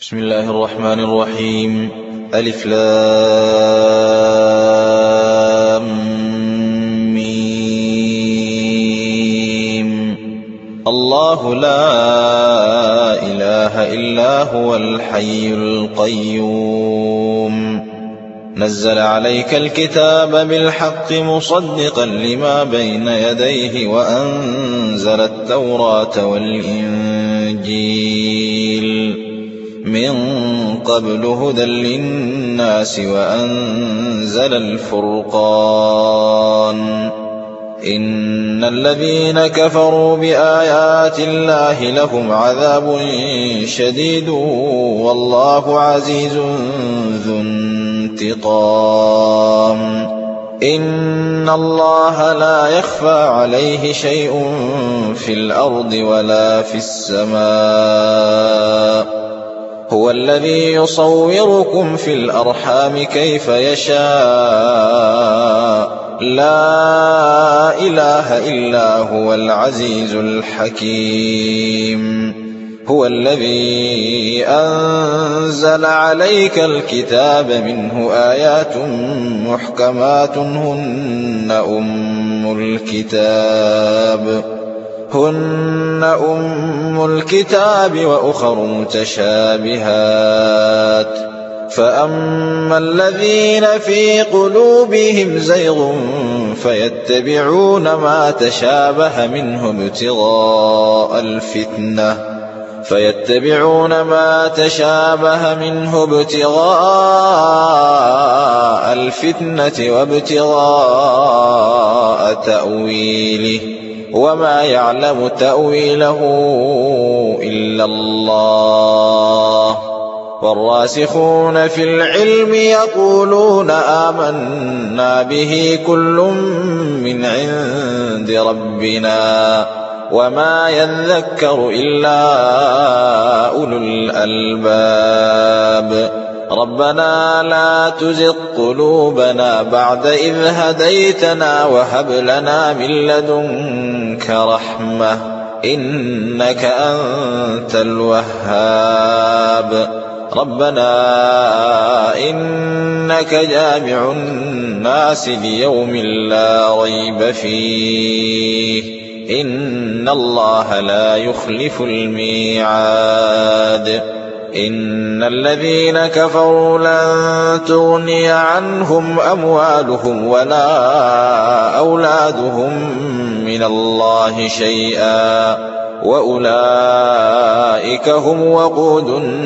بسم الله الرحمن الرحيم. ألف لام ميم. الله لا إله إلا هو الحي القيوم نزل عليك الكتاب بالحق مصدقا لما بين يديه وأنزل التوراة والإنجيل من قبل هدى للناس وأنزل الفرقان إن الذين كفروا بآيات الله لهم عذاب شديد والله عزيز ذو انتقام إن الله لا يخفى عليه شيء في الأرض ولا في السماء هو الذي يصوركم في الأرحام كيف يشاء لا إله إلا هو العزيز الحكيم هو الذي أنزل عليك الكتاب منه آيات محكمات هن أم الكتاب وأخر متشابهات فأما الذين في قلوبهم زيغ فيتبعون ما تشابه منه ابتغاء الفتنة وابتغاء تأويله وما يعلم تأويله إلا الله والراسخون في العلم يقولون آمنا به كل من عند ربنا وما يذكر إلا أولو الألباب ربنا لا تزغ قلوبنا بعد إذ هديتنا وهب لنا من لدنك رحمة إنك أنت الوهاب ربنا إنك جامع الناس ليوم لا ريب فيه إن الله لا يخلف الميعاد إن الذين كفروا لن تغني عنهم أموالهم ولا أولادهم من الله شيئا وأولئك هم وقود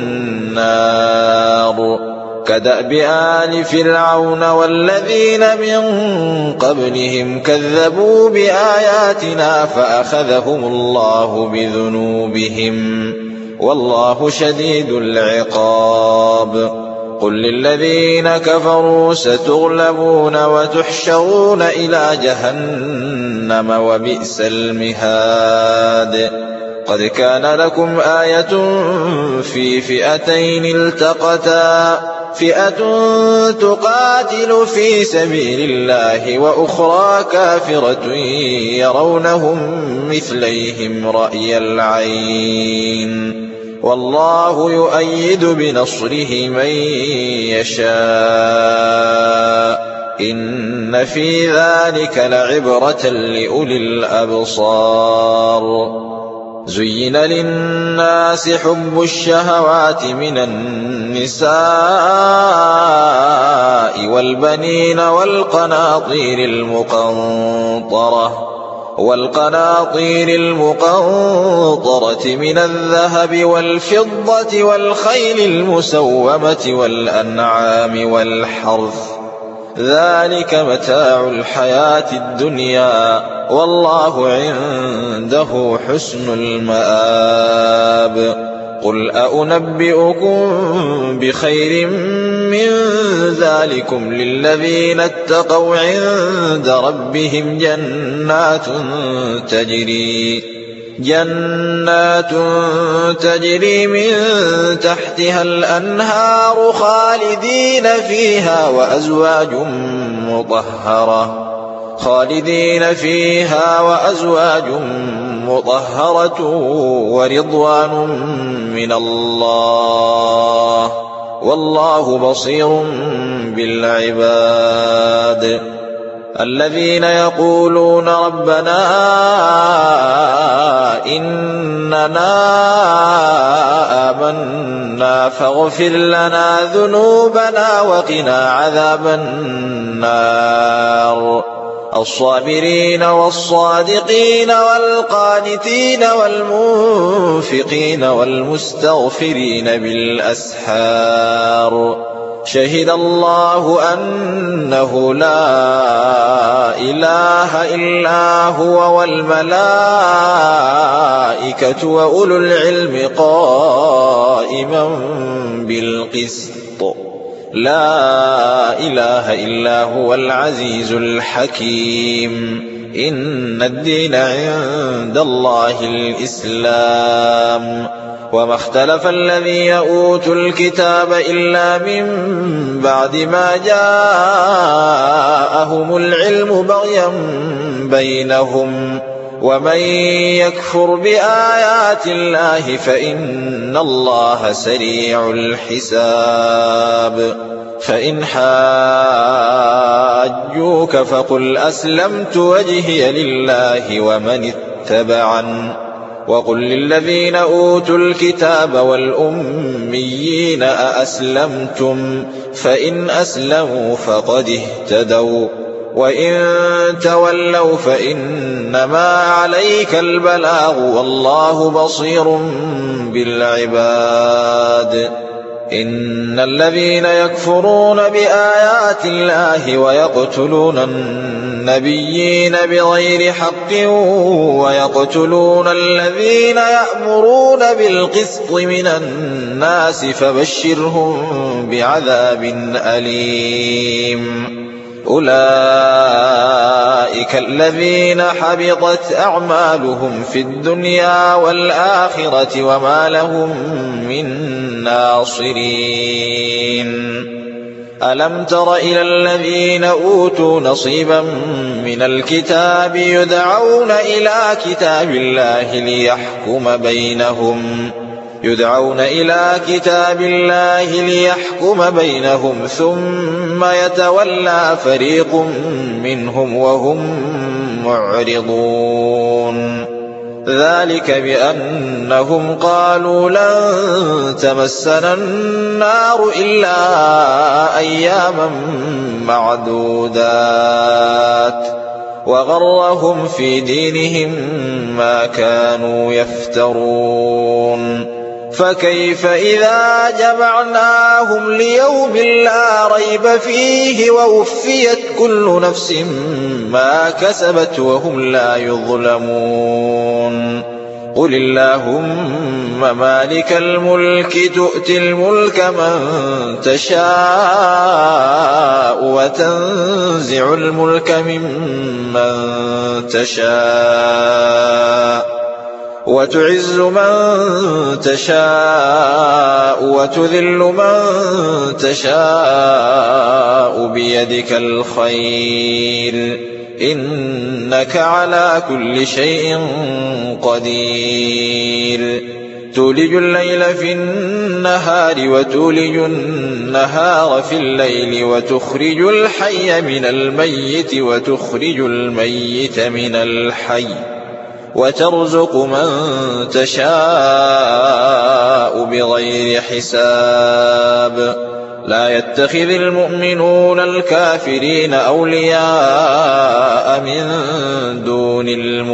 النار كدأب آل فرعون والذين من قبلهم كذبوا بآياتنا فأخذهم الله بذنوبهم والله شديد العقاب قل للذين كفروا ستغلبون وتحشرون إلى جهنم وبئس المهاد قد كان لكم آية في فئتين التقتا فئة تقاتل في سبيل الله وأخرى كافرة يرونهم مثليهم رأي العين والله يؤيد بنصره من يشاء إن في ذلك لعبرة لأولي الأبصار زين للناس حب الشهوات من النساء والبنين والقناطير المقنطرة من الذهب والفضة والخيل المسومة والأنعام والحرث ذلك متاع الحياة الدنيا والله عنده حسن المآب قل أنبئكم بخير من ذلكم للذين اتقوا عند ربهم جنات تجري من تحتها الأنهار خالدين فيها وأزواج مطهرة ورضوان من الله والله بصير بالعباد. الذين يقولون ربنا إننا آمنا فاغفر لنا ذنوبنا وقنا عذاب النار. الصابرين والصادقين والقانتين والمنفقين والمستغفرين بالأسحار. شهد الله أنه لا إله إلا هو والملائكة وأولو العلم قائما بالقسط. لا إله إلا هو العزيز الحكيم. إن الدين عند الله الإسلام. وما اختلف الذين أوتوا الكتاب إلا من بعد ما جاءهم العلم بغيا بينهم. ومن يكفر بآيات الله فإن الله سريع الحساب. فإن حاجوك فقل أسلمت وجهي لله ومن اتبعن. وقل للذين أوتوا الكتاب والأميين أأسلمتم فإن أسلموا فقد اهتدوا وإن تولوا فإنما عليك البلاغ والله بصير بالعباد. إن الذين يكفرون بآيات الله ويقتلون النبيين بغير حق ويقتلون الذين يأمرون بالقسط من الناس فبشرهم بعذاب أليم. أولئك الذين حبطت أعمالهم في الدنيا والآخرة وما لهم من ناصرين. ألم تر إلى الذين أوتوا نصيبا من الكتاب يدعون إلى كتاب الله ليحكم بينهم ثم يتولى فريق منهم وهم معرضون. ذلك بأنهم قالوا لن تمسنا النار إلا أياما معدودات وغرهم في دينهم ما كانوا يفترون. فكيف إذا جمعناهم ليوم لا ريب فيه ووفيت كل نفس ما كسبت وهم لا يظلمون. قل اللهم مالك الملك تؤتي الملك من تشاء وتنزع الملك ممن تشاء وتعز من تشاء وتذل من تشاء بيدك الخير إنك على كل شيء قدير. تولج الليل في النهار وتولج النهار في الليل وتخرج الحي من الميت وتخرج الميت من الحي وترزق من تشاء بغير حساب. لا يتخذ المؤمنون الكافرين أولياء من دون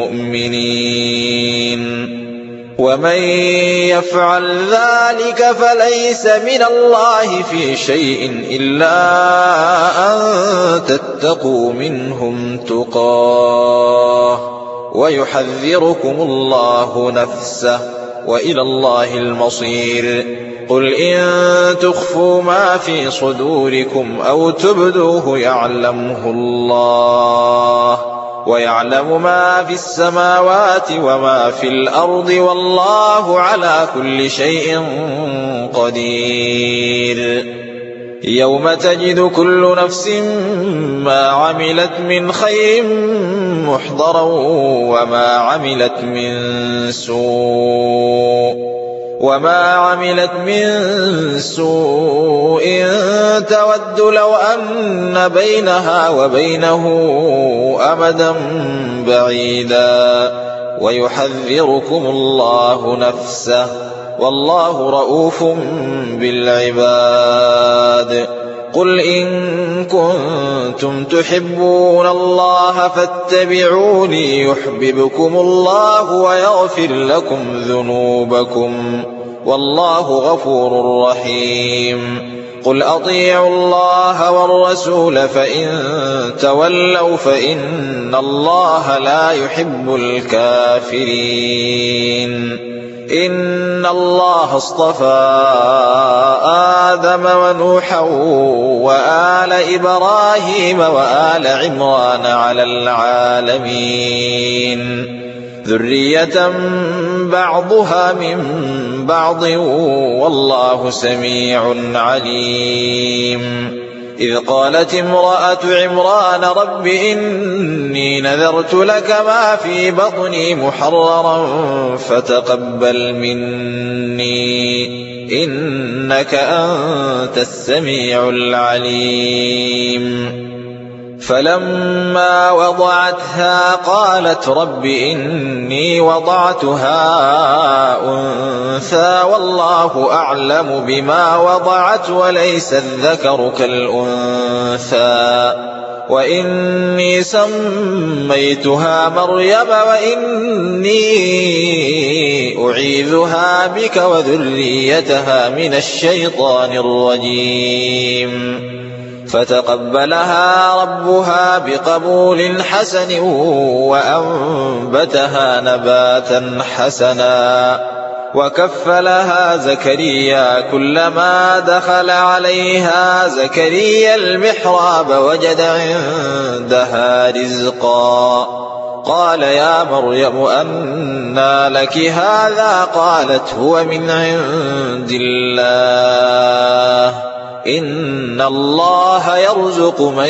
المؤمنين ومن يفعل ذلك فليس من الله في شيء إلا أن تتقوا منهم تقاه ويحذركم الله نفسه وإلى الله المصير. قل إن تخفوا ما في صدوركم أو تبدوه يعلمه الله ويعلم ما في السماوات وما في الأرض والله على كل شيء قدير. يوم تجد كل نفس ما عملت من خير محضرا وما عملت من سوء وما عملت من سوء تود لو أن بينها وبينه أمدا بعيدا ويحذركم الله نفسه والله رؤوف بالعباد. قل إن كنتم تحبون الله فاتبعوني يحببكم الله ويغفر لكم ذنوبكم والله غفور رحيم. قل أطيعوا الله والرسول فإن تولوا فإن الله لا يحب الكافرين. إن الله اصطفى آدم ونوحا وآل إبراهيم وآل عمران على العالمين ذرية بعضها من بعض والله سميع عليم. إذ قالت امرأة عمران رب إني نذرت لك ما في بطني محررا فتقبل مني إنك أنت السميع العليم. فلما وضعتها قالت رب إني وضعتها أنثى والله أعلم بما وضعت وليس الذكر كالأنثى وإني سميتها مريم وإني أعيذها بك وذريتها من الشيطان الرجيم. فتقبلها ربها بقبول حسن وأنبتها نباتا حسنا وكفلها زكريا كلما دخل عليها زكريا المحراب وجد عندها رزقا قال يا مريم أنى لك هذا قالت هو من عند الله إن الله يرزق من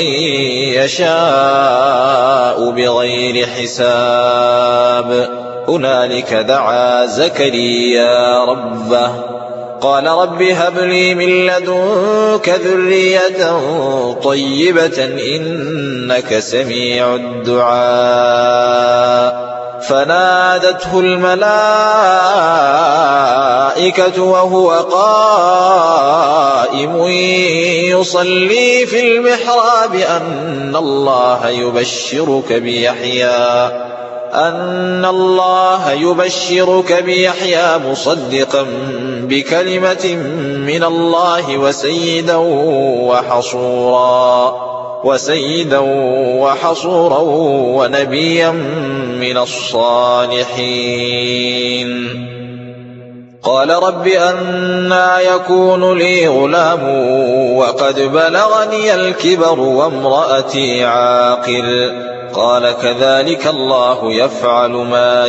يشاء بغير حساب. هنالك دعا زكريا ربه قال رب هب لي من لدنك ذرية طيبة إنك سميع الدعاء. فنادته الملائكة وهو قائم يصلي في المحراب أن الله يبشرك بيحيى مصدقا بكلمة من الله وسيدا وحصورا ونبيا من الصالحين. قال رب أنى يكون لي غلام وقد بلغني الكبر وامرأتي عاقر قال كذلك الله يفعل ما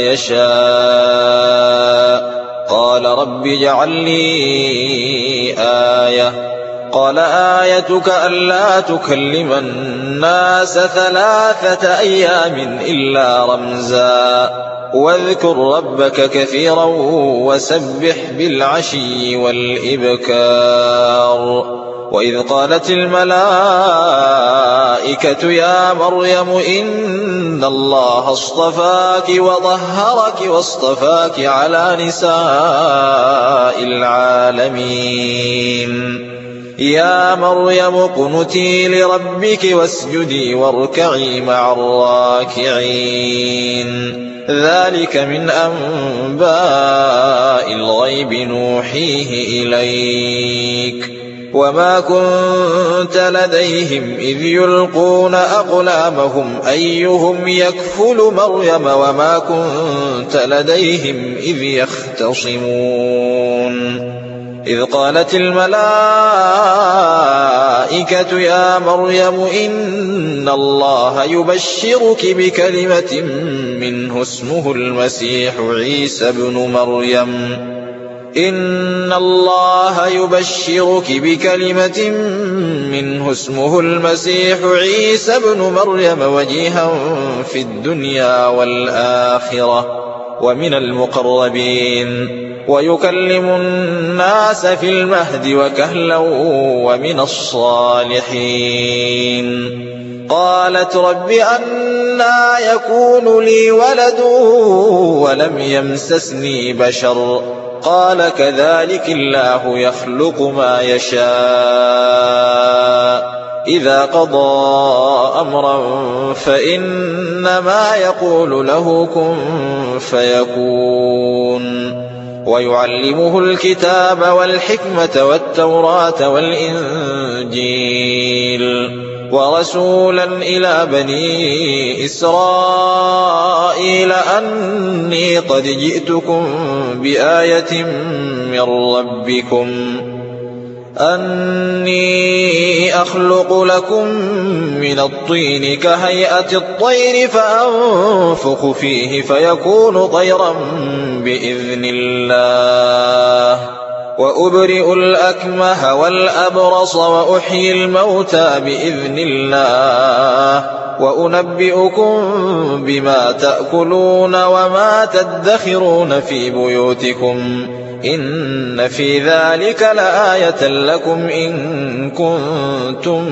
يشاء. قال رب اجعل لي آية قال آيتك ألا تكلم الناس 3 أيام إلا رمزا واذكر ربك كثيرا وسبح بالعشي والإبكار. وإذ قالت الملائكة يا مريم إن الله اصطفاك وطهرك واصطفاك على نساء العالمين يا مريم اقنتي لربك واسجدي واركعي مع الراكعين. ذلك من أنباء الغيب نوحيه إليك وما كنت لديهم إذ يلقون أقلامهم أيهم يكفل مريم وما كنت لديهم إذ يختصمون. إذ قالت الملائكة يا مريم إن الله يبشرك بكلمة منه اسمه المسيح عيسى ابن مريم إن الله يبشرك بكلمة منه اسمه المسيح عيسى ابن مريم وجيها في الدنيا والآخرة ومن المقربين ويكلم الناس في المهد وكهلا ومن الصالحين. قالت رب أنى يكون لي ولد ولم يمسسني بشر قال كذلك الله يخلق ما يشاء إذا قضى أمرا فإنما يقول له كن فيكون. ويعلمه الكتاب والحكمة والتوراة والإنجيل ورسولا إلى بني إسرائيل أني قد جئتكم بآية من ربكم أني أخلق لكم من الطين كهيئة الطير فأنفخ فيه فيكون طيرا بإذن الله وأبرئ الأكمه والأبرص وأحيي الموتى بإذن الله وأنبئكم بما تأكلون وما تدخرون في بيوتكم إن في ذلك لآية لكم إن كنتم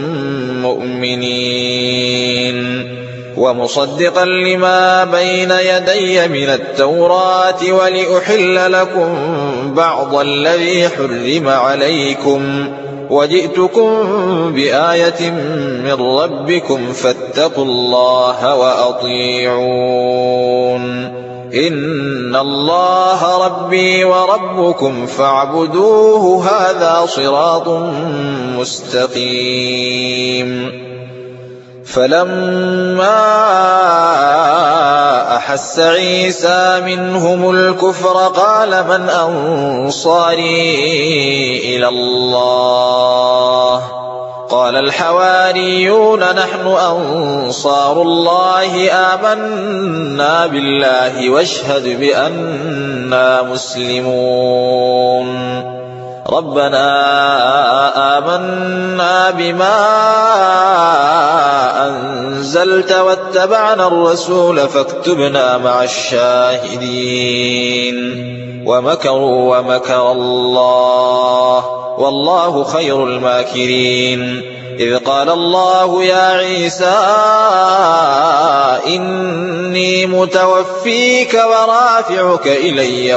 مؤمنين. ومصدقا لما بين يدي من التوراة ولأحل لكم بعض الذي حرم عليكم وجئتكم بآية من ربكم فاتقوا الله وأطيعون إن الله ربي وربكم فاعبدوه هذا صراط مستقيم. فلما أحس عيسى منهم الكفر قال من أنصاري إلى الله قال الحواريون نحن أنصار الله آمنا بالله واشهد بأننا مسلمون. ربنا آمنا بما أنزلت واتبعنا الرسول فاكتبنا مع الشاهدين. ومكروا ومكر الله والله خير الماكرين. إذ قال الله يا عيسى إني متوفيك ورافعك إلي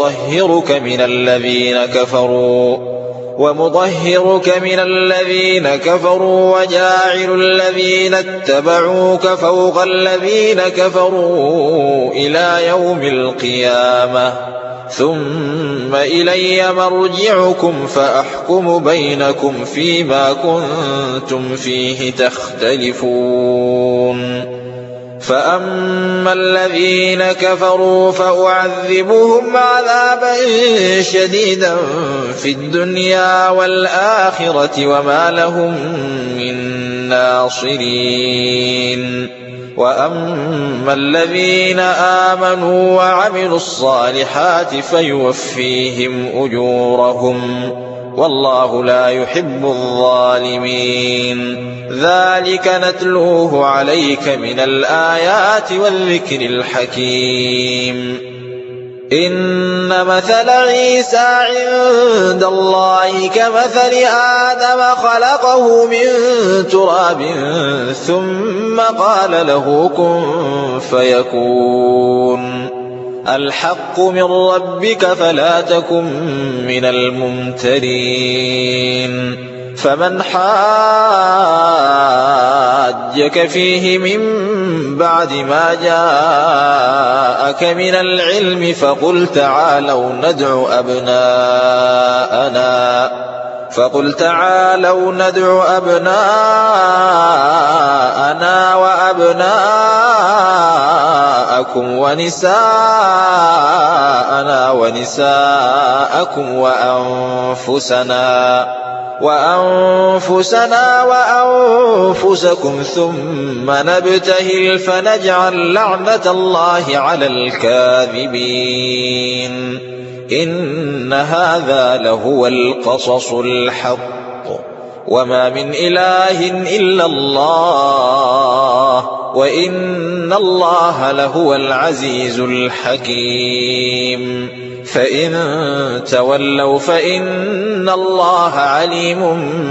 ومطهرك من الذين كفروا وجاعل الذين اتبعوك فوق الذين كفروا إلى يوم القيامة ثم إلي مرجعكم فأحكم بينكم فيما كنتم فيه تختلفون. فأما الذين كفروا فأعذبهم عذابا شديدا في الدنيا والآخرة وما لهم من ناصرين. وأما الذين آمنوا وعملوا الصالحات فيوفيهم أجورهم والله لا يحب الظالمين. ذلك نتلوه عليك من الآيات والذكر الحكيم. إن مثل عيسى عند الله كمثل آدم خلقه من تراب ثم قال له كن فيكون. الحق من ربك فلا تكن من الممترين. فمن حاجك فيه من بعد ما جاءك من العلم فقل تعالوا ندع أبناءنا وأبناءكم ونساءنا ونساءكم وأنفسنا وأنفسكم ثم نبتهل فنجعل لعنة الله على الكاذبين. إن هذا لهو القصص الحق وما من إله إلا الله وإن الله لهو العزيز الحكيم. فإن تولوا فإن الله عليم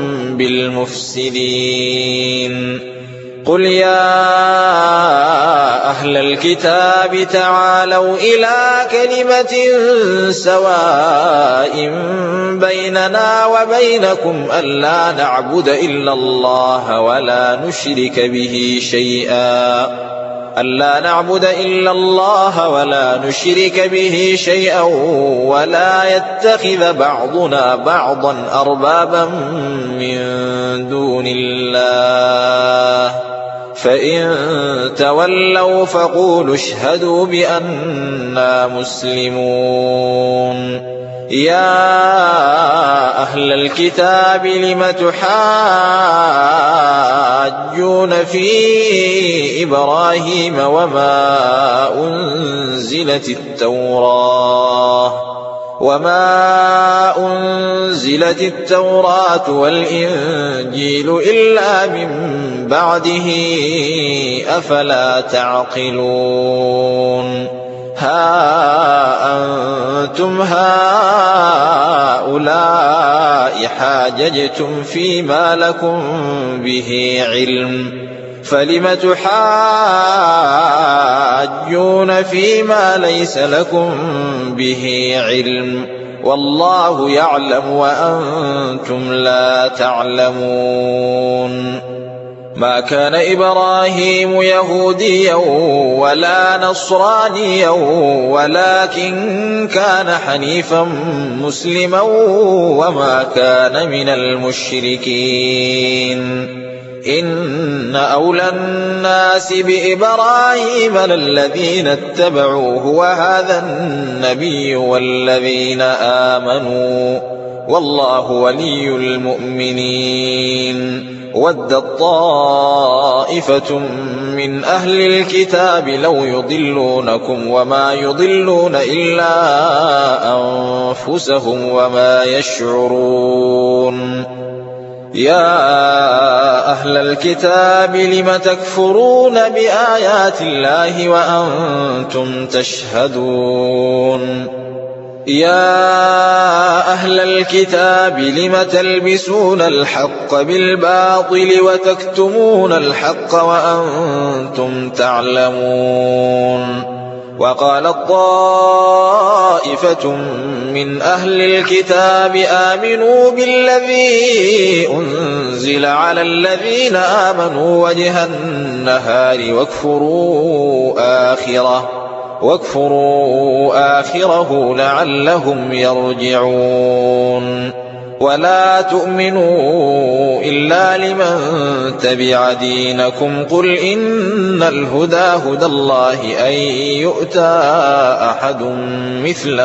بالمفسدين قل يا أهل الكتاب تعالوا إلى كلمة سواء بيننا وبينكم ألا نعبد إلا الله ولا نشرك به شيئا ولا يتخذ بعضنا بعضا أربابا من دون الله فإن تولوا فقولوا اشهدوا بأننا مسلمون يا أهل الكتاب لم تحاجون في إبراهيم وما أنزلت التوراة والإنجيل إلا من بعده أفلا تعقلون ها أنتم هؤلاء حاججتم فيما لكم به علم فلم تحاجون فيما ليس لكم به علم والله يعلم وأنتم لا تعلمون ما كان إبراهيم يهوديا ولا نصرانيا ولكن كان حنيفا مسلما وما كان من المشركين إن أولى الناس بإبراهيم للذين اتبعوه وهذا النبي والذين آمنوا والله ولي المؤمنين ودت طائفة من أهل الكتاب لو يضلونكم وما يضلون إلا أنفسهم وما يشعرون يا أهل الكتاب لم تكفرون بآيات الله وأنتم تشهدون يا أهل الكتاب لم تلبسون الحق بالباطل وتكتمون الحق وأنتم تعلمون وقالت طائفة من أهل الكتاب آمنوا بالذي أنزل على الذين آمنوا وجه النهار واكفروا آخره لعلهم يرجعون ولا تؤمنوا إلا لمن تبع دينكم قل إن الهدى هدى الله أن يؤتى أحد مثل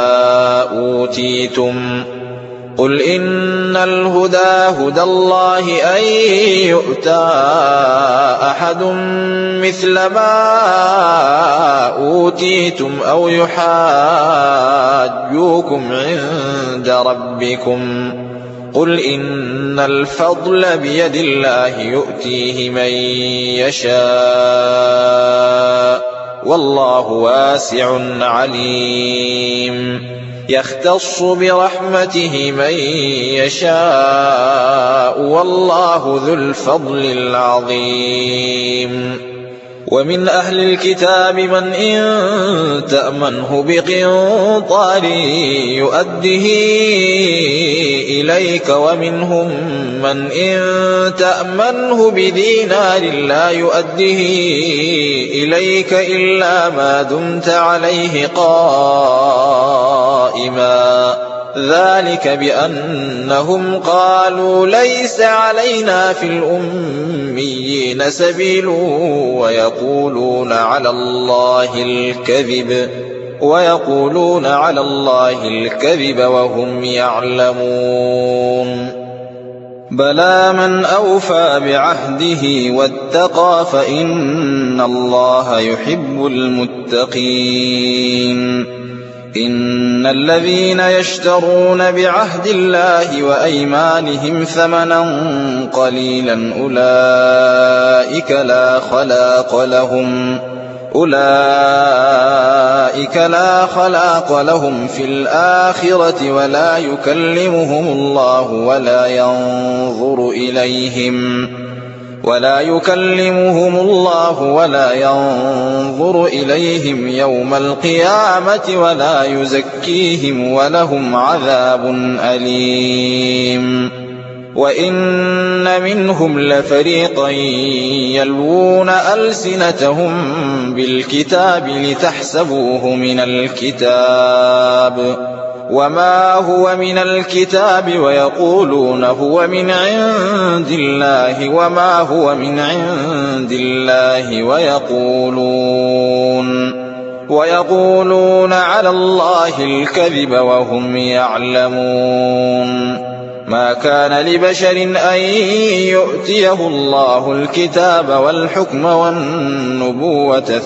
ما أوتيتم أو يحاجوكم عند ربكم قل إن الفضل بيد الله يؤتيه من يشاء والله واسع عليم يختص برحمته من يشاء والله ذو الفضل العظيم ومن أهل الكتاب من إن تأمنه بقنطار يؤده إليك ومنهم من إن تأمنه بدينار لا يؤده إليك إلا ما دمت عليه قائما ذلك بأنهم قالوا ليس علينا في الأميين سبيل ويقولون على الله الكذب وهم يعلمون بلى من أوفى بعهده واتقى فإن الله يحب المتقين إن الذين يشترون بعهد الله وأيمانهم ثمنا قليلا أولئك أولئك لا خلاق لهم في الآخرة ولا يكلمهم الله ولا ينظر إليهم يوم القيامة ولا يزكيهم ولهم عذاب أليم. وإن منهم لفريقا يلوون ألسنتهم بالكتاب لتحسبوه من الكتاب وما هو من الكتاب ويقولون هو من عند الله وما هو من عند الله ويقولون على الله الكذب وهم يعلمون. ما كان لبشر أن يؤتيه الله الكتاب والحكم والنبوة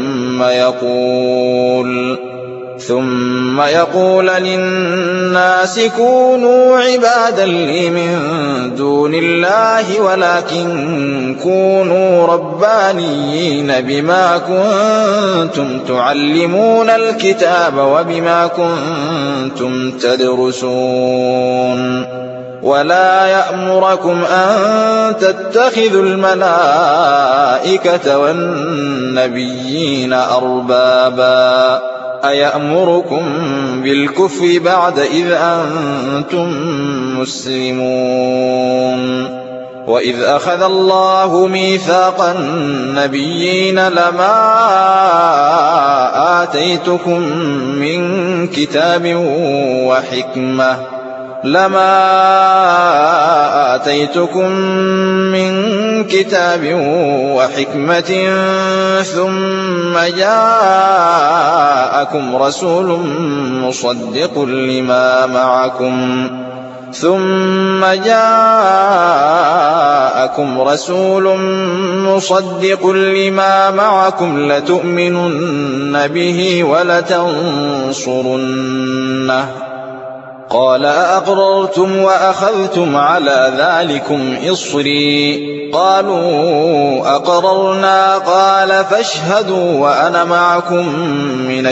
ثم يقول للناس كونوا عبادا لي من دون الله ولكن كونوا ربانيين بما كنتم تعلمون الكتاب وبما كنتم تدرسون. ولا يأمركم أن تتخذوا الملائكة والنبيين أربابا أيأمركم بالكفر بعد إذ أنتم مسلمون. وإذ أخذ الله ميثاق النبيين لما آتيتكم من كتاب وحكمة ثم جاءكم رسول مصدق لما معكم لتؤمنن به ولتنصرنه. قال أأقررتم وأخذتم على ذلكم إصري قالوا أقررنا قال فاشهدوا وأنا معكم من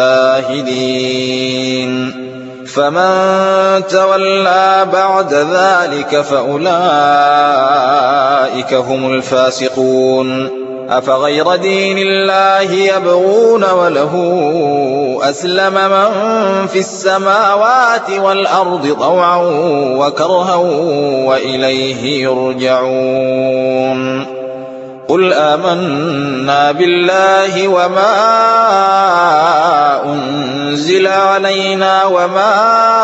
الشاهدين. فمن تولى بعد ذلك فأولئك هم الفاسقون. أفغير دين الله يبغون وله أسلم من في السماوات والأرض طوعا وكرها وإليه يرجعون. قل آمنا بالله وما أنزل علينا وما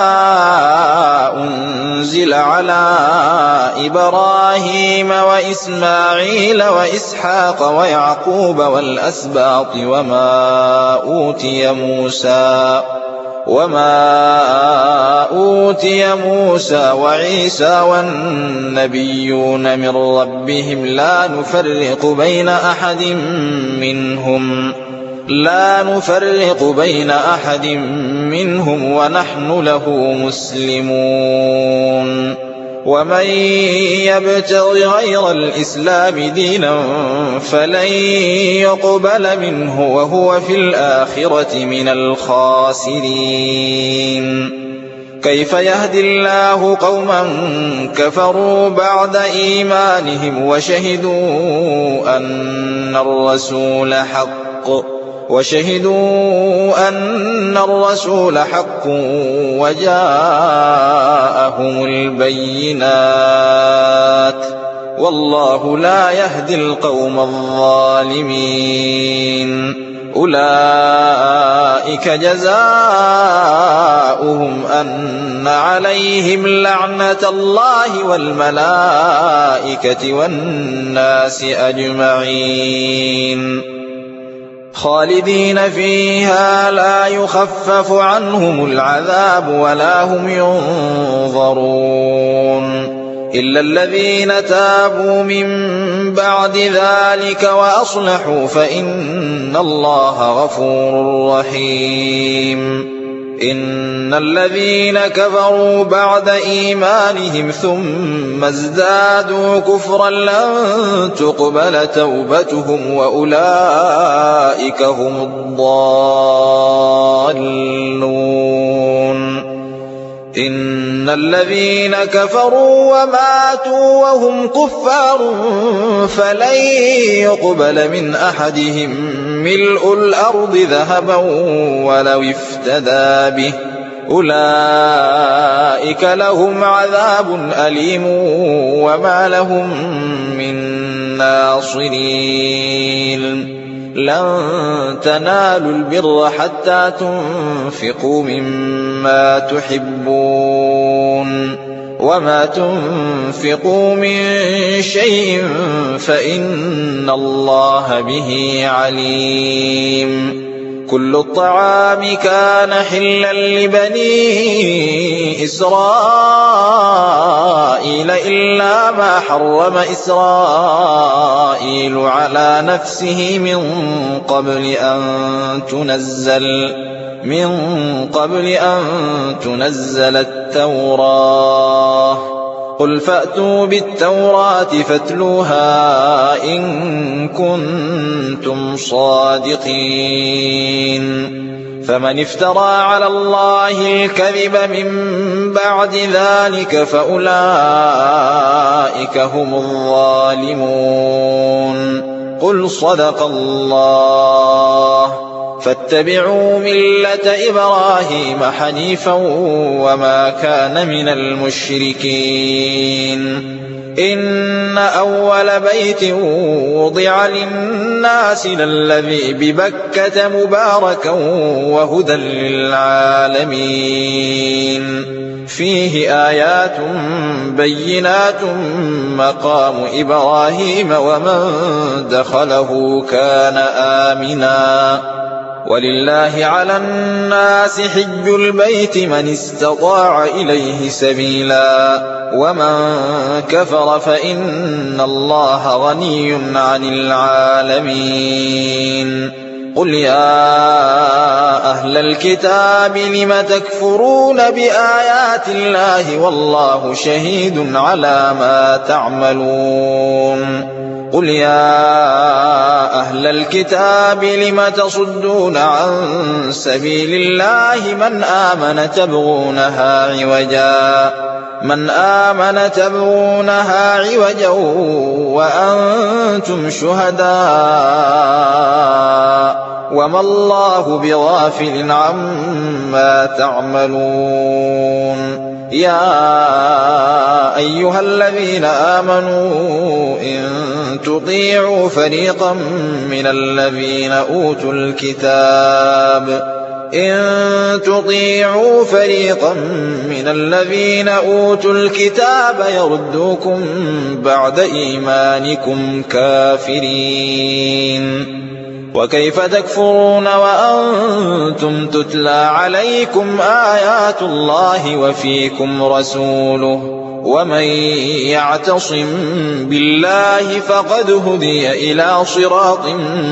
أنزل على إبراهيم وإسماعيل وإسحاق ويعقوب والأسباط وما أوتي موسى وعيسى والنبيون من ربهم لا نفرق بين أحد منهم ونحن له مسلمون. ومن يبتغ غير الإسلام دينا فلن يقبل منه وهو في الآخرة من الخاسرين. كيف يهدي الله قوما كفروا بعد إيمانهم وشهدوا أن الرسول حق وجاءهم البينات والله لا يهدي القوم الظالمين. أولئك جزاؤهم أن عليهم لعنة الله والملائكة والناس أجمعين خالدين فيها لا يخفف عنهم العذاب ولا هم ينظرون إلا الذين تابوا من بعد ذلك وأصلحوا فإن الله غفور رحيم. إن الذين كفروا بعد إيمانهم ثم ازدادوا كفرا لن تقبل توبتهم وأولئك هم الضالون. إن الذين كفروا وماتوا وهم كفار فلن يقبل من أحدهم ملء الأرض ذهبا ولو افتدى به أولئك لهم عذاب أليم وما لهم من ناصرين. لن تنالوا البر حتى تنفقوا مما تحبون وما تنفقوا من شيء فإن الله به عليم. كل الطعام كان حلا لبني إسرائيل إلا ما حرم إسرائيل على نفسه من قبل أن تنزل التوراة. قل فأتوا بالتوراة فاتلوها إن كنتم صادقين. فمن افترى على الله الكذب من بعد ذلك فأولئك هم الظالمون. قل صدق الله. فاتبعوا ملة إبراهيم حنيفا وما كان من المشركين. إن أول بيت وضع للناس للذي ببكة مباركا وهدى للعالمين. فيه آيات بينات مقام إبراهيم ومن دخله كان آمنا. ولله على الناس حج البيت من استطاع إليه سبيلا ومن كفر فإن الله غني عن العالمين. قل يا أهل الكتاب لم تكفرون بآيات الله والله شهيد على ما تعملون. قل يا أهل الكتاب لم تصدون عن سبيل الله من آمن تبغونها عوجا وأنتم شهداء وما الله بغافل عما تعملون. يا أيها الذين آمنوا إن تطيعوا فريقا من الذين أوتوا الكتاب يردوكم بعد إيمانكم كافرين. وكيف تكفرون وأنتم تتلى عليكم آيات الله وفيكم رسوله ومن يعتصم بالله فقد هدي إلى صراط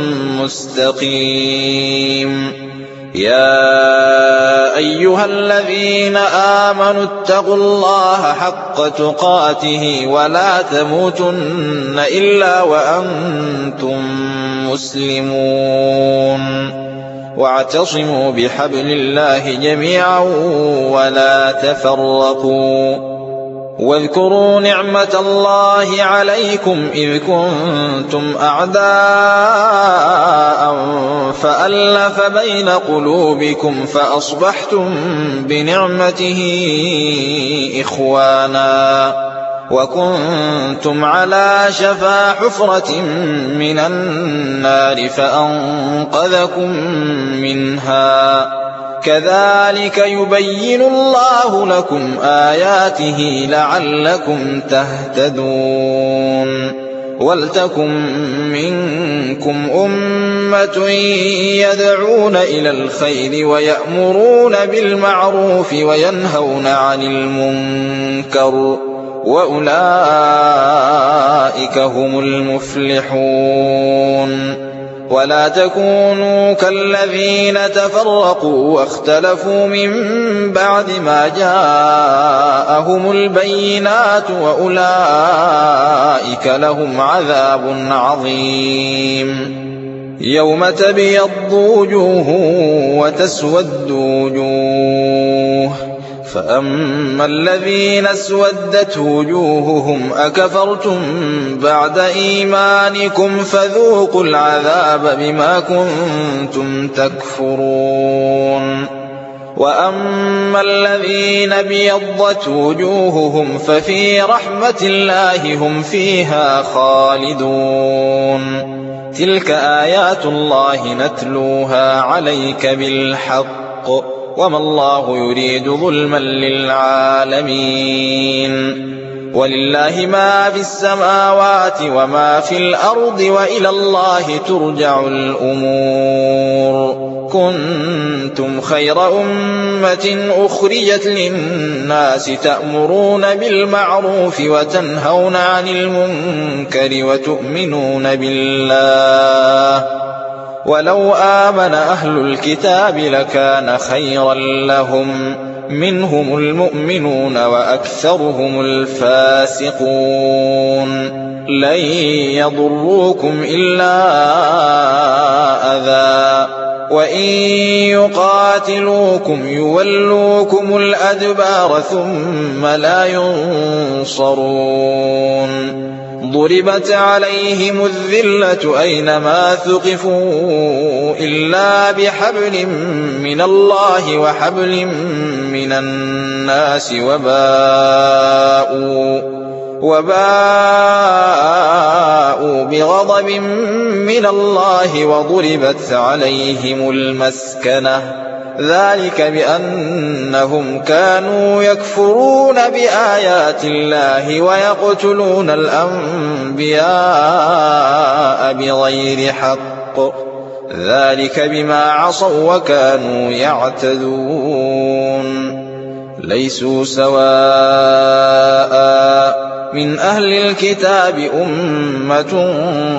مستقيم. يا أيها الذين آمنوا اتقوا الله حق تقاته ولا تموتن إلا وأنتم مسلمون. واعتصموا بحبل الله جميعا ولا تفرقوا. واذكروا نعمة الله عليكم إذ كنتم أعداء فألف بين قلوبكم فأصبحتم بنعمته إخوانا وكنتم على شفا حفرة من النار فأنقذكم منها. كذلك يبين الله لكم آياته لعلكم تهتدون. ولتكن منكم أمة يدعون إلى الخير ويأمرون بالمعروف وينهون عن المنكر وأولئك هم المفلحون. ولا تكونوا كالذين تفرقوا واختلفوا من بعد ما جاءهم البينات وأولئك لهم عذاب عظيم يوم تبيض وجوه وتسود وجوه فأما الذين اسودت وجوههم أكفرتم بعد إيمانكم فذوقوا العذاب بما كنتم تكفرون وأما الذين ابيضت وجوههم ففي رحمة الله هم فيها خالدون تلك آيات الله نتلوها عليك بالحق وما الله يريد ظلما للعالمين ولله ما في السماوات وما في الأرض وإلى الله ترجع الأمور كنتم خير أمة أخرجت للناس تأمرون بالمعروف وتنهون عن المنكر وتؤمنون بالله ولو آمن أهل الكتاب لكان خيرا لهم منهم المؤمنون وأكثرهم الفاسقون لن يضروكم إلا أذى وإن يقاتلوكم يولوكم الأدبار ثم لا ينصرون ضربت عليهم الذلة أينما ثقفوا إلا بحبل من الله وحبل من الناس وباءوا بغضب من الله وضربت عليهم المسكنة ذلك بأنهم كانوا يكفرون بآيات الله ويقتلون الأنبياء بغير حق ذلك بما عصوا وكانوا يعتدون ليسوا سواء من أهل الكتاب أمة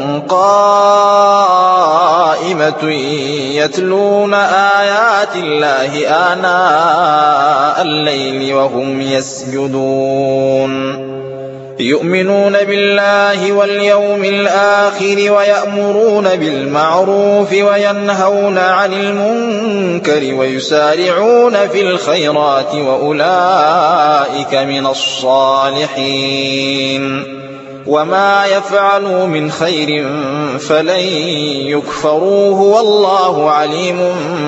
قائمة يتلون آيات الله آناء الليل وهم يسجدون يؤمنون بالله واليوم الآخر ويأمرون بالمعروف وينهون عن المنكر ويسارعون في الخيرات وأولئك من الصالحين وما يفعلوا من خير فلن يكفروه والله عليم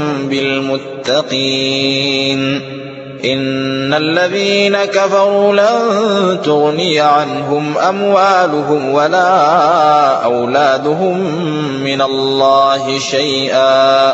بالمتقين إن الذين كفروا لن تغني عنهم أموالهم ولا أولادهم من الله شيئا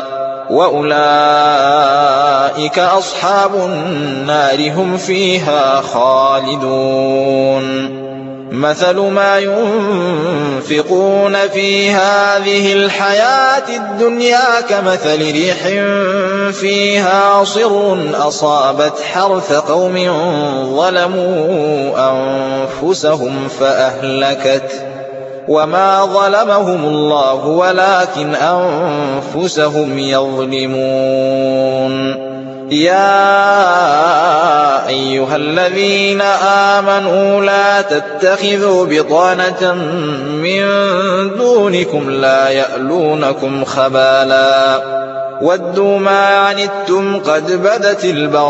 وأولئك أصحاب النار هم فيها خالدون مثل ما ينفقون في هذه الحياة الدنيا كمثل ريح فيها صر أصابت حرث قوم ظلموا أنفسهم فأهلكت وما ظلمهم الله ولكن أنفسهم يظلمون يا أيها الذين آمنوا لا تتخذوا بطانة من دونكم لا يألونكم خبالا ودوا ما عنتم قد بدت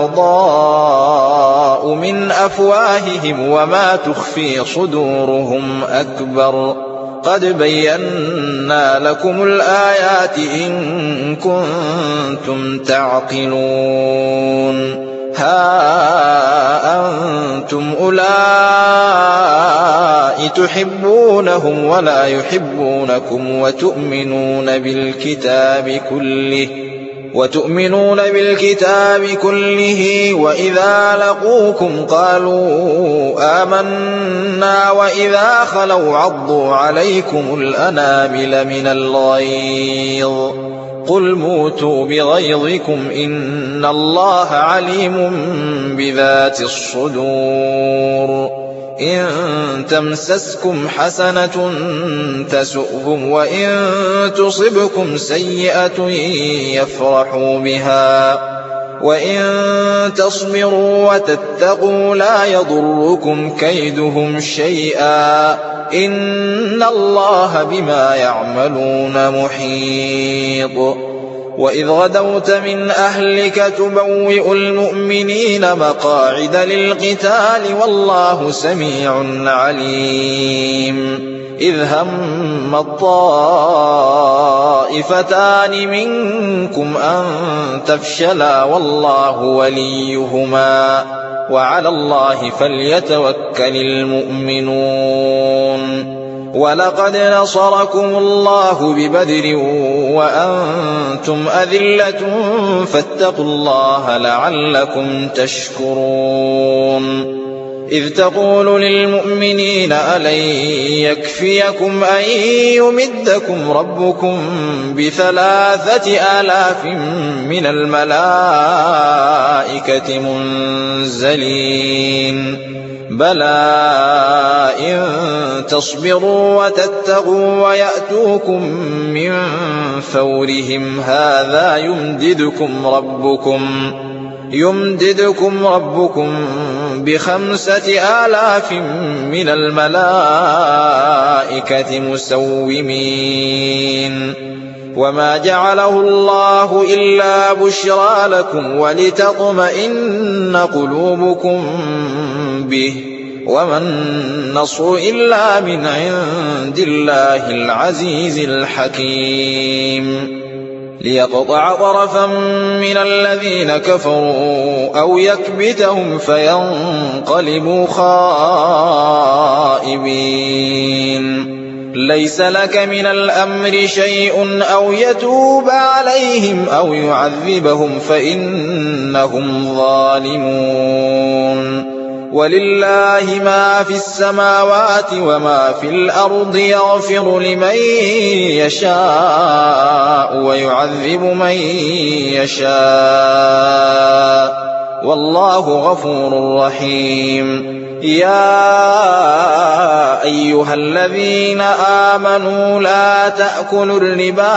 البغضاء من أفواههم وما تخفي صدورهم أكبر قد بينا لكم الآيات إن كنتم تعقلون ها أنتم أولئك تحبونهم ولا يحبونكم وتؤمنون بالكتاب كله وإذا لقوكم قالوا آمنا وإذا خلوا عضوا عليكم الأنامل من الغيظ قل موتوا بغيظكم إن الله عليم بذات الصدور إن تمسسكم حسنة تسؤهم وإن تصبكم سيئة يفرحوا بها وإن تصبروا وتتقوا لا يضركم كيدهم شيئا إن الله بما يعملون محيط. وإذ غدوت من أهلك تبوئ المؤمنين مقاعد للقتال والله سميع عليم. إذ هم الطائفتان منكم أن تفشلا والله وليهما وعلى الله فليتوكل المؤمنون. ولقد نصركم الله ببدر وأنتم أذلة فاتقوا الله لعلكم تشكرون. إذ تقول للمؤمنين ألن يكفيكم أن يمدكم ربكم ب3,000 من الملائكة منزلين بلى إن تصبروا وتتقوا ويأتوكم من فورهم هذا يمددكم ربكم ب5,000 من الملائكة مسومين. وما جعله الله إلا بشرى لكم ولتطمئن قلوبكم به وما النصر إلا من عند الله العزيز الحكيم. ليقطع طرفا من الذين كفروا أو يكبتهم فينقلبوا خائبين. ليس لك من الأمر شيء أو يتوب عليهم أو يعذبهم فإنهم ظالمون. ولله ما في السماوات وما في الأرض يغفر لمن يشاء ويعذب من يشاء والله غفور رحيم. يا أيها الذين آمنوا لا تأكلوا الربا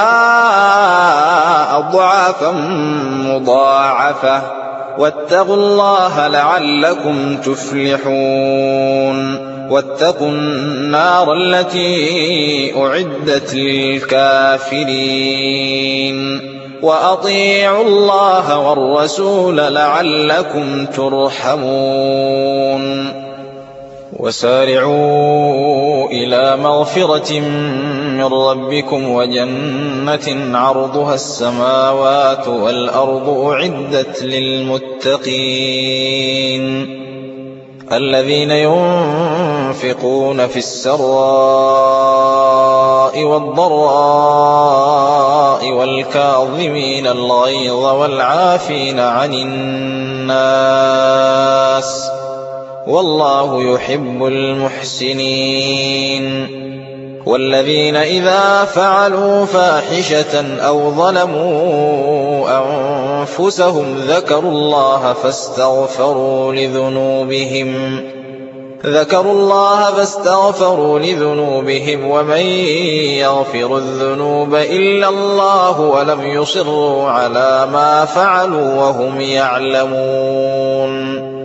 أضعافا مضاعفة واتقوا الله لعلكم تفلحون. واتقوا النار التي أعدت للكافرين وأطيعوا الله والرسول لعلكم ترحمون. وسارعوا إلى مغفرة من ربكم وجنة عرضها السماوات والأرض أعدت للمتقين الذين ينفقون في السراء والضراء والكاظمين الغيظ والعافين عن الناس والله يحب المحسنين. والذين إذا فعلوا فاحشة أو ظلموا أنفسهم ذكروا الله فاستغفروا لذنوبهم ومن يغفر الذنوب إلا الله ولم يصروا على ما فعلوا وهم يعلمون.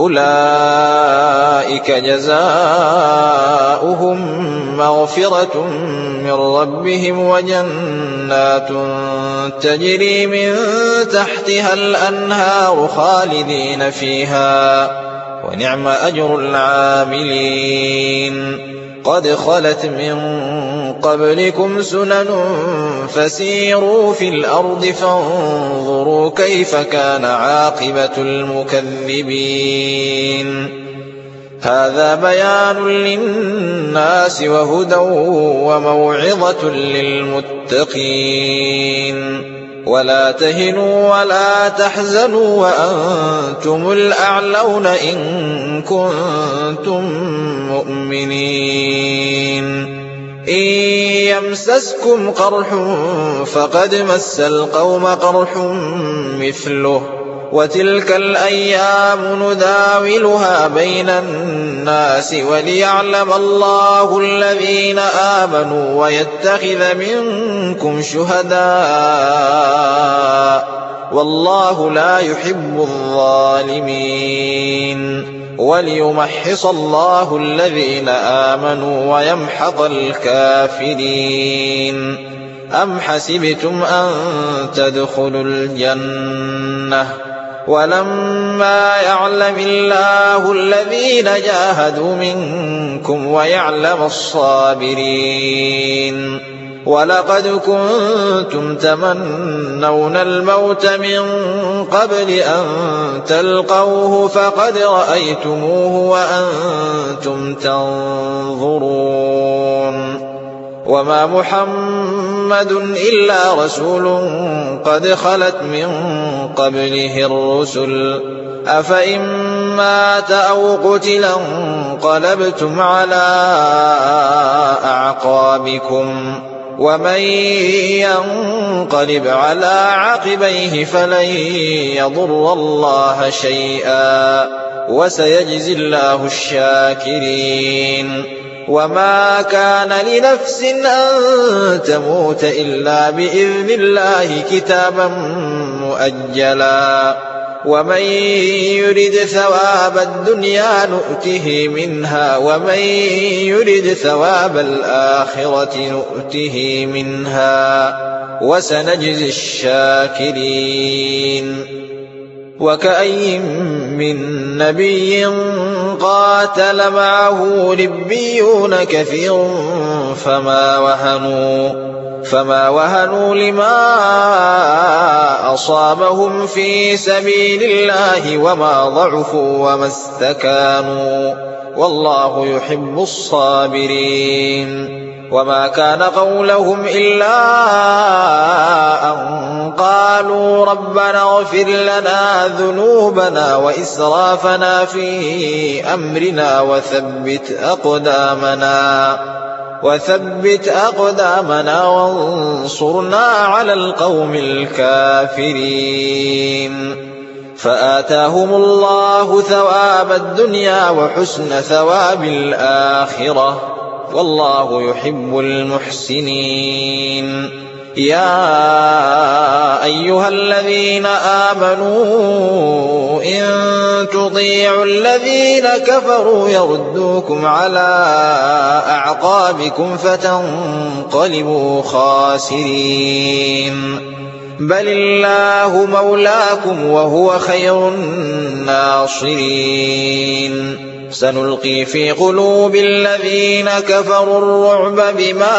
أولئك جزاؤهم مغفرة من ربهم وجنات تجري من تحتها الأنهار خالدين فيها ونعم أجر العاملين. قد خلت من قبلكم سنن فسيروا في الأرض فانظروا كيف كان عاقبة المكذبين. هذا بيان للناس وهدى وموعظة للمتقين. ولا تهنوا ولا تحزنوا وأنتم الأعلون إن كنتم مؤمنين. إن يمسسكم قرح فقد مس القوم قرح مثله وتلك الأيام نداولها بين الناس وليعلم الله الذين آمنوا ويتخذ منكم شهداء والله لا يحب الظالمين وليمحص الله الذين آمنوا ويمحق الكافرين أم حسبتم أن تدخلوا الجنة ولما يعلم الله الذين جاهدوا منكم ويعلم الصابرين ولقد كنتم تمنون الموت من قبل أن تلقوه فقد رأيتموه وأنتم تنظرون وما محمد إلا رسول قد خلت من قبله الرسل أفإن مات أو قتلا انقلبتم على أعقابكم ومن ينقلب على عقبيه فلن يضر الله شيئا وسيجزي الله الشاكرين وما كان لنفس أن تموت إلا بإذن الله كتابا مؤجلا ومن يرد ثواب الدنيا نؤته منها ومن يرد ثواب الآخرة نؤته منها وسنجزي الشاكرين وكأي من نبي قاتل معه ربيون كثير فما وهنوا لما أصابهم في سبيل الله وما ضعفوا وما استكانوا والله يحب الصابرين وما كان قولهم إلا أن قالوا ربنا اغفر لنا ذنوبنا وإسرافنا في أمرنا وثبت أقدامنا وانصرنا على القوم الكافرين فآتاهم الله ثواب الدنيا وحسن ثواب الآخرة والله يحب المحسنين يا أيها الذين آمنوا إن تطيعوا الذين كفروا يردوكم على أعقابكم فتنقلبوا خاسرين بل الله مولاكم وهو خير الناصرين سنلقي في قلوب الذين كفروا الرعب بما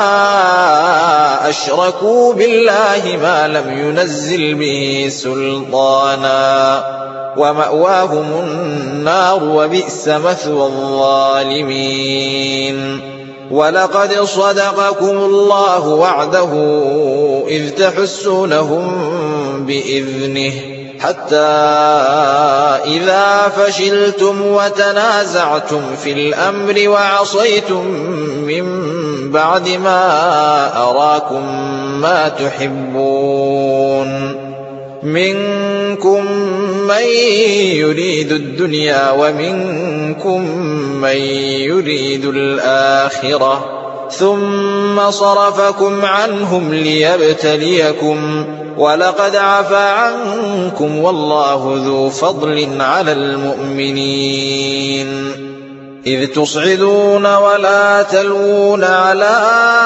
أشركوا بالله ما لم ينزل به سلطانا ومأواهم النار وبئس مثوى الظالمين ولقد صدقكم الله وعده إذ تحسونهم بإذنه حتى إذا فشلتم وتنازعتم في الأمر وعصيتم من بعد ما أراكم ما تحبون منكم من يريد الدنيا ومنكم من يريد الآخرة ثم صرفكم عنهم ليبتليكم ولقد عفا عنكم والله ذو فضل على المؤمنين إذ تصعدون ولا تلوون على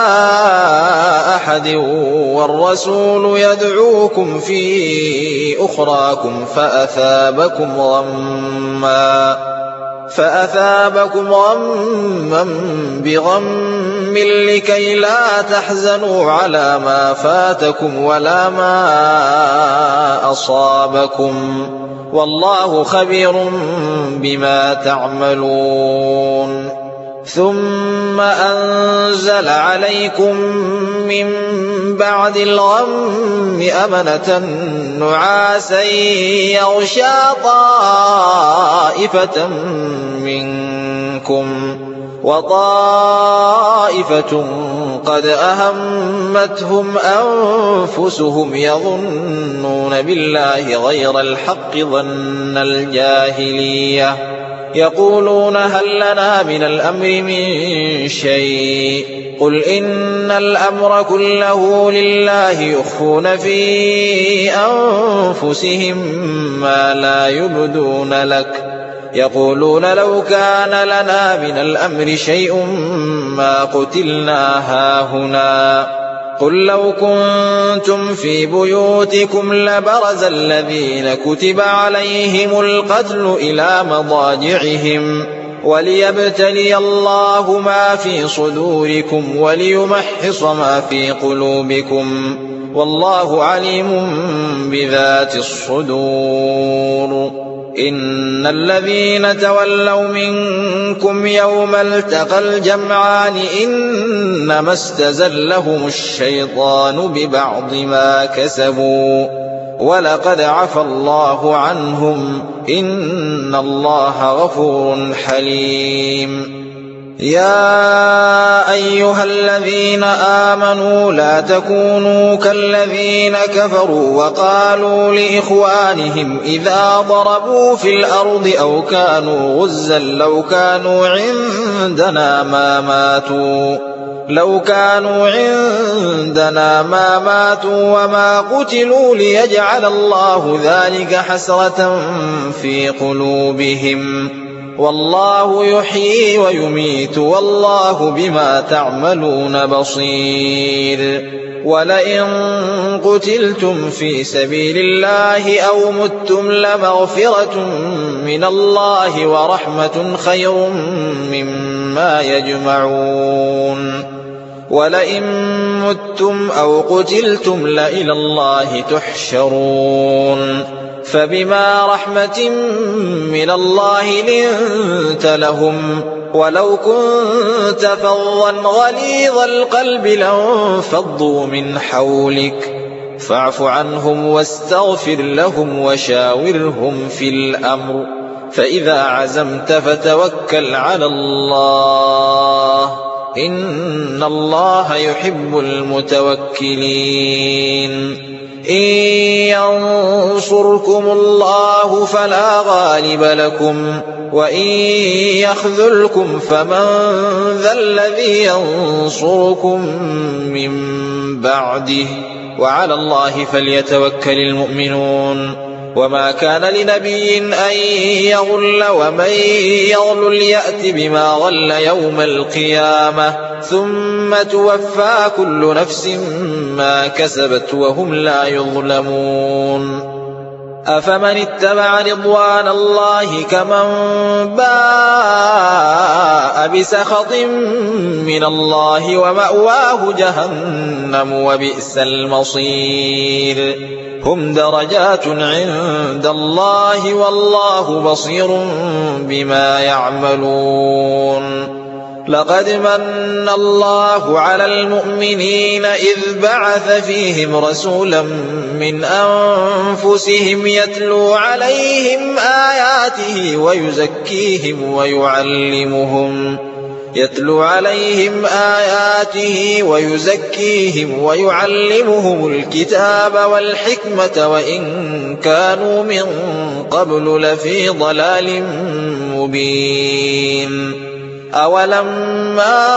أحد والرسول يدعوكم في أخراكم فأثابكم غما بغم لكي لا تحزنوا على ما فاتكم ولا ما أصابكم والله خبير بما تعملون ثم أنزل عليكم من بعد الغم أمنة نعاسا يغشى طائفة منكم وطائفة قد أهمتهم أنفسهم يظنون بالله غير الحق ظن الجاهلية يقولون هل لنا من الأمر من شيء قل إن الأمر كله لله يخفون في أنفسهم ما لا يبدون لك يقولون لو كان لنا من الأمر شيء ما قتلنا هاهنا قل لو كنتم في بيوتكم لبرز الذين كتب عليهم القتل إلى مضاجعهم وليبتلي الله ما في صدوركم وليمحص ما في قلوبكم والله عليم بذات الصدور إن الذين تولوا منكم يوم التقى الجمعان إنما استزلهم الشيطان ببعض ما كسبوا ولقد عفى الله عنهم إن الله غفور حليم يا أيها الذين آمنوا لا تكونوا كالذين كفروا وقالوا لإخوانهم إذا ضربوا في الأرض أو كانوا غزا لو كانوا عندنا ما ماتوا وما قتلوا ليجعل الله ذلك حسرة في قلوبهم والله يحيي ويميت والله بما تعملون بصير ولئن قتلتم في سبيل الله أو متم لمغفرة من الله ورحمة خير مما يجمعون ولئن متم أو قتلتم لإلى الله تحشرون فبما رحمة من الله لنت لهم ولو كنت فظا غليظ القلب لانفضوا من حولك فاعف عنهم واستغفر لهم وشاورهم في الأمر فإذا عزمت فتوكل على الله إن الله يحب المتوكلين إن ينصركم الله فلا غالب لكم وإن يخذلكم فمن ذا الذي ينصركم من بعده وعلى الله فليتوكل المؤمنون وما كان لنبي أن يغل ومن يغل يأت بما غل يوم القيامة ثم توفى كل نفس ما كسبت وهم لا يظلمون أفمن اتبع رضوان الله كمن باء بسخط من الله ومأواه جهنم وبئس المصير هم درجات عند الله والله بصير بما يعملون لقد من الله على المؤمنين إذ بعث فيهم رسولا من أنفسهم يتلو عليهم آياته ويزكيهم ويعلمهم الكتاب والحكمة وإن كانوا من قبل لفي ضلال مبين أولما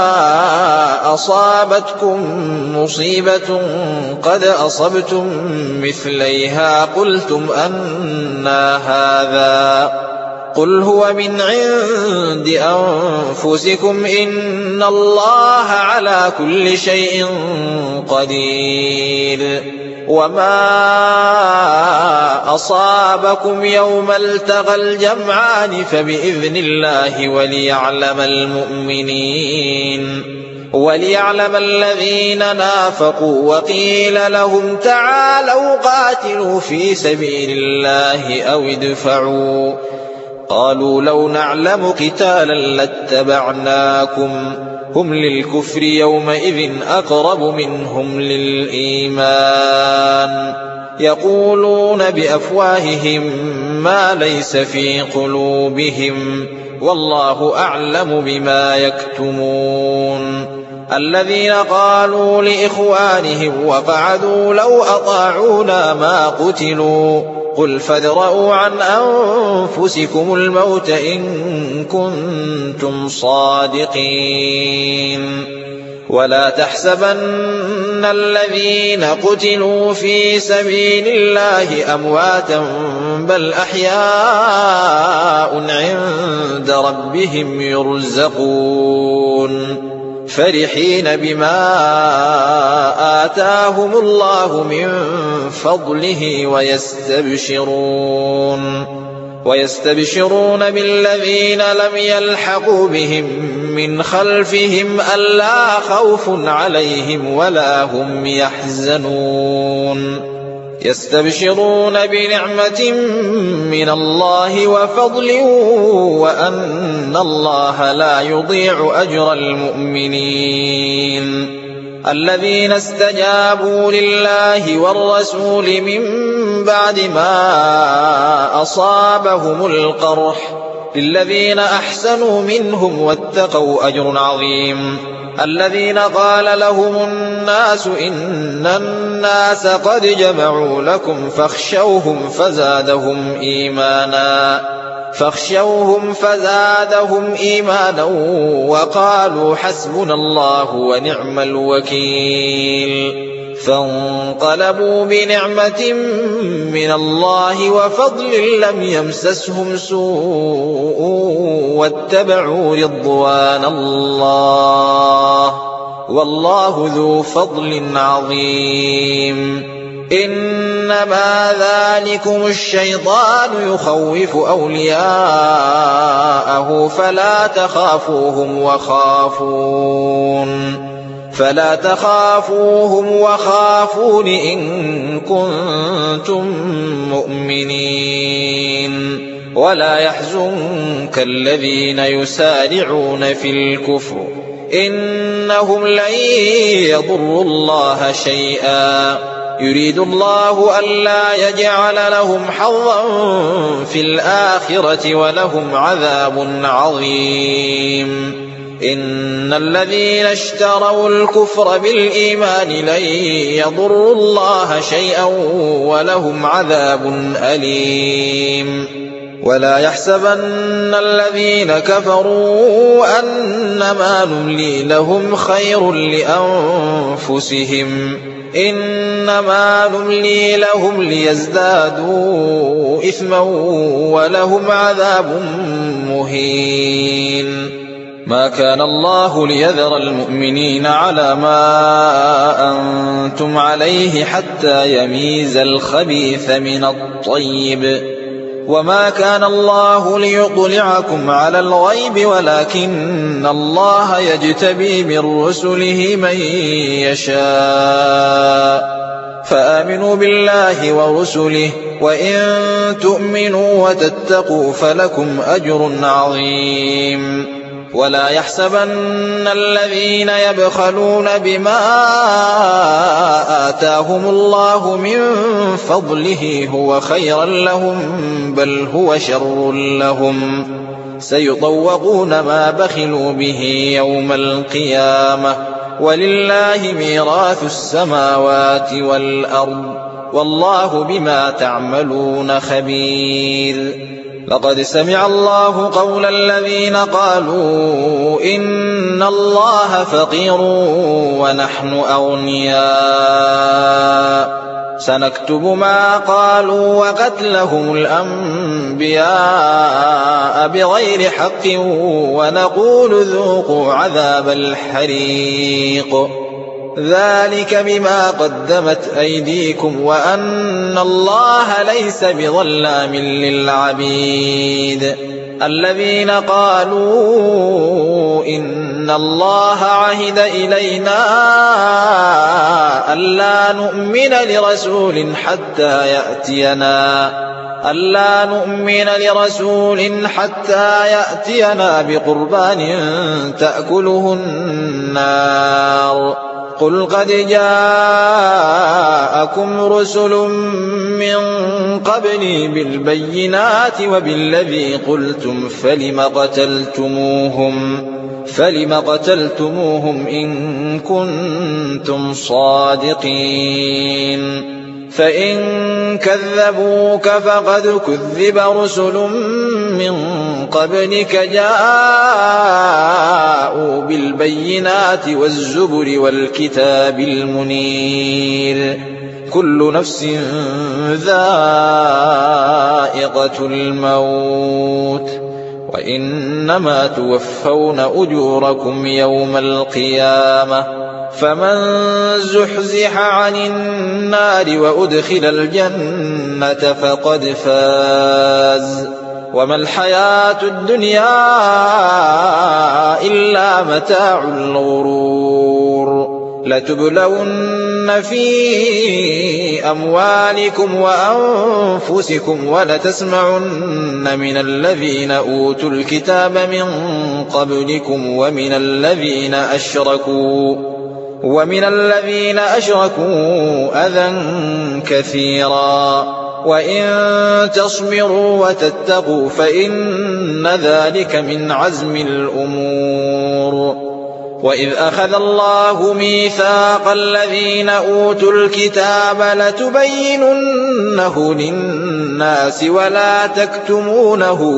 أصابتكم مصيبة قد أصبتم مثليها قلتم أنى هذا قل هو من عند أنفسكم إن الله على كل شيء قدير وما أصابكم يوم التقى الجمعان فبإذن الله وليعلم الذين نافقوا وقيل لهم تعالوا قاتلوا في سبيل الله أو ادفعوا قالوا لو نعلم قتالا لاتبعناكم هم للكفر يومئذ أقرب منهم للإيمان يقولون بأفواههم ما ليس في قلوبهم والله أعلم بما يكتمون الذين قالوا لإخوانهم وقعدوا لو أطاعونا ما قتلوا قل فادرءوا عن أنفسكم الموت إن كنتم صادقين ولا تحسبن الذين قتلوا في سبيل الله أمواتا بل أحياء عند ربهم يرزقون فرحين بما آتاهم الله من فضله ويستبشرون بالذين لم يلحقوا بهم من خلفهم ألا خوف عليهم ولا هم يحزنون يستبشرون بنعمة من الله وفضل وأن الله لا يضيع أجر المؤمنين الذين استجابوا لله والرسول من بعد ما أصابهم القرح للذين أحسنوا منهم واتقوا أجر عظيم الذين قال لهم الناس إن الناس قد جمعوا لكم فاخشوهم فزادهم إيمانا وقالوا حسبنا الله ونعم الوكيل فانقلبوا بنعمة من الله وفضل لم يمسسهم سوء واتبعوا رضوان الله والله ذو فضل عظيم إنما ذلكم الشيطان يخوف أولياءه فلا تخافوهم وخافون إن كنتم مؤمنين ولا يحزنك الذين يسارعون في الكفر إنهم لن يضروا الله شيئا يريد الله ألا يجعل لهم حظا في الآخرة ولهم عذاب عظيم إن الذين اشتروا الكفر بالإيمان لن يضروا الله شيئا ولهم عذاب أليم ولا يحسبن الذين كفروا أنما نملي لهم خير لأنفسهم إنما نملي لهم ليزدادوا إثما ولهم عذاب مهين ما كان الله ليذر المؤمنين على ما أنتم عليه حتى يميز الخبيث من الطيب وما كان الله ليطلعكم على الغيب ولكن الله يجتبي من رسله من يشاء فآمنوا بالله ورسله وإن تؤمنوا وتتقوا فلكم أجر عظيم ولا يحسبن الذين يبخلون بما آتاهم الله من فضله هو خيرا لهم بل هو شر لهم سيطوقون ما بخلوا به يوم القيامة ولله ميراث السماوات والأرض والله بما تعملون خبير لقد سمع الله قول الذين قالوا إن الله فقير ونحن أغنياء سنكتب ما قالوا وقتلهم الأنبياء بغير حق ونقول ذوقوا عذاب الحريق ذلك بما قدمت أيديكم وأن الله ليس بظلام للعبيد الذين قالوا إن الله عهد إلينا ألا نؤمن لرسول حتى يأتينا بقربان تأكله النار قل قد جاءكم رسل من قبلي بالبينات وبالذي قلتم فلم قتلتموهم إن كنتم صادقين فإن كذبوك فقد كذب رسل من قبلك جاءوا بالبينات والزبر والكتاب المنير كل نفس ذائقة الموت وإنما توفون أجوركم يوم القيامة فمن زحزح عن النار وأدخل الجنة فقد فاز وما الحياة الدنيا إلا متاع الغرور لتبلون في أموالكم وأنفسكم ولتسمعن من الذين أوتوا الكتاب من قبلكم ومن الذين أشركوا أذى كثيرا وإن تصبروا وتتقوا فإن ذلك من عزم الأمور وإذ أخذ الله ميثاق الذين أوتوا الكتاب لتبيننه للناس ولا تكتمونه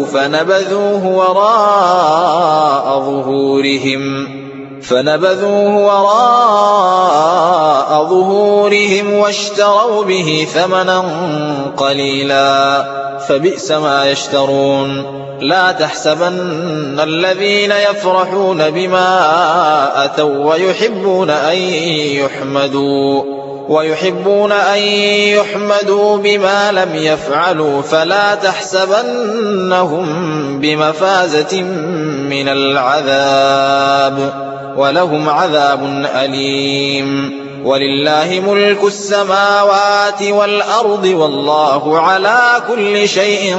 فنبذوه وراء ظهورهم واشتروا به ثمنا قليلا فبئس ما يشترون لا تحسبن الذين يفرحون بما أتوا ويحبون أن يحمدوا بما لم يفعلوا فلا تحسبنهم بمفازة من العذاب ولهم عذاب أليم ولله ملك السماوات والأرض والله على كل شيء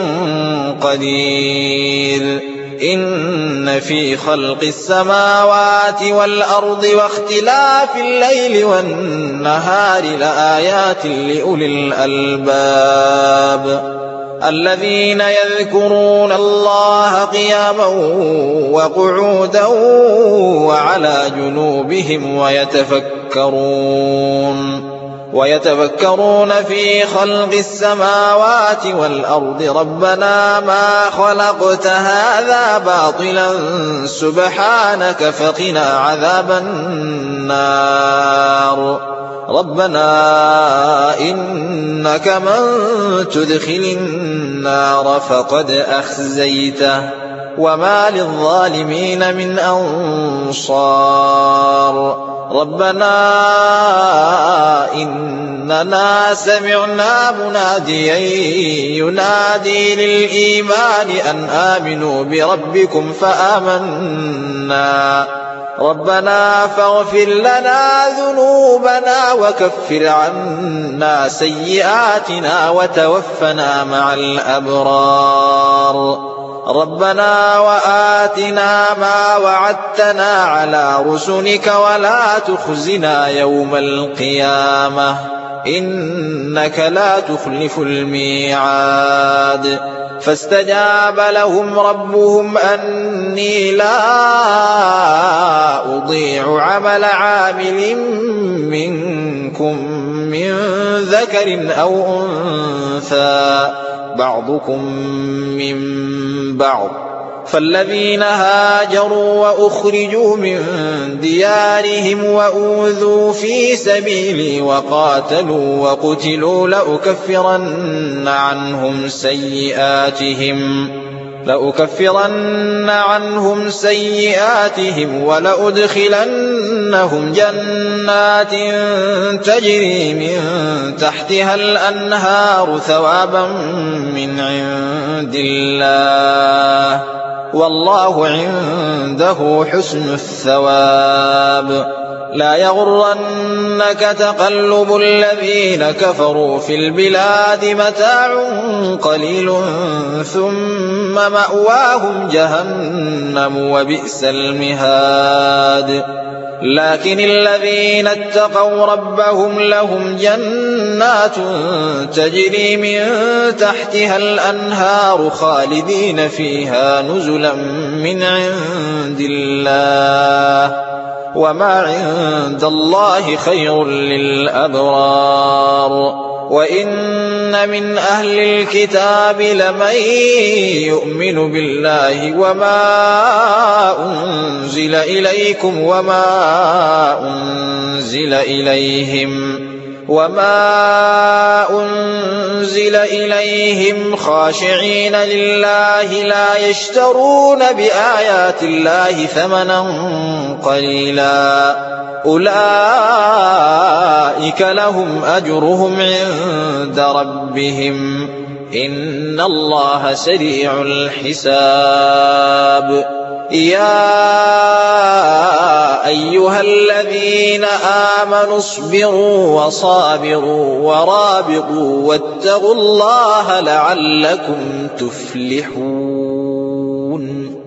قدير إن في خلق السماوات والأرض واختلاف الليل والنهار لآيات لأولي الألباب الذين يذكرون الله قياما وقعودا وعلى جنوبهم ويتفكرون في خلق السماوات والأرض ربنا ما خلقت هذا باطلا سبحانك فقنا عذاب النار ربنا إنك من تدخل النار فقد أخزيته وما للظالمين من أنصار ربنا إننا سمعنا مناديا ينادي للإيمان أن آمنوا بربكم فآمنا ربنا فاغفر لنا ذنوبنا وكفر عنا سيئاتنا وتوفنا مع الأبرار ربنا وآتنا ما وعدتنا على رسلك ولا تخزنا يوم القيامة إنك لا تخلف الميعاد فاستجاب لهم ربهم أني لا أضيع عمل عامل منكم من ذكر أو أنثى بعضكم من بعض فالذين هاجروا وأخرجوا من ديارهم وأوذوا في سبيلي وقاتلوا وقتلوا لأكفرن عنهم سيئاتهم ولأدخلنهم جنات تجري من تحتها الأنهار ثوابا من عند الله والله عنده حسن الثواب لا يغرنك تقلب الذين كفروا في البلاد متاع قليل ثم مأواهم جهنم وبئس المهاد لكن الذين اتقوا ربهم لهم جنات تجري من تحتها الأنهار خالدين فيها نزلا من عند الله وما عند الله خير للأبرار وإن من أهل الكتاب لمن يؤمن بالله وما أنزل إليكم وما أنزل إليهم خاشعين لله لا يشترون بآيات الله ثمنا قليلا أولئك لهم أجرهم عند ربهم إن الله سريع الحساب يا أيها الذين آمنوا اصبروا وصابروا ورابطوا واتقوا الله لعلكم تفلحون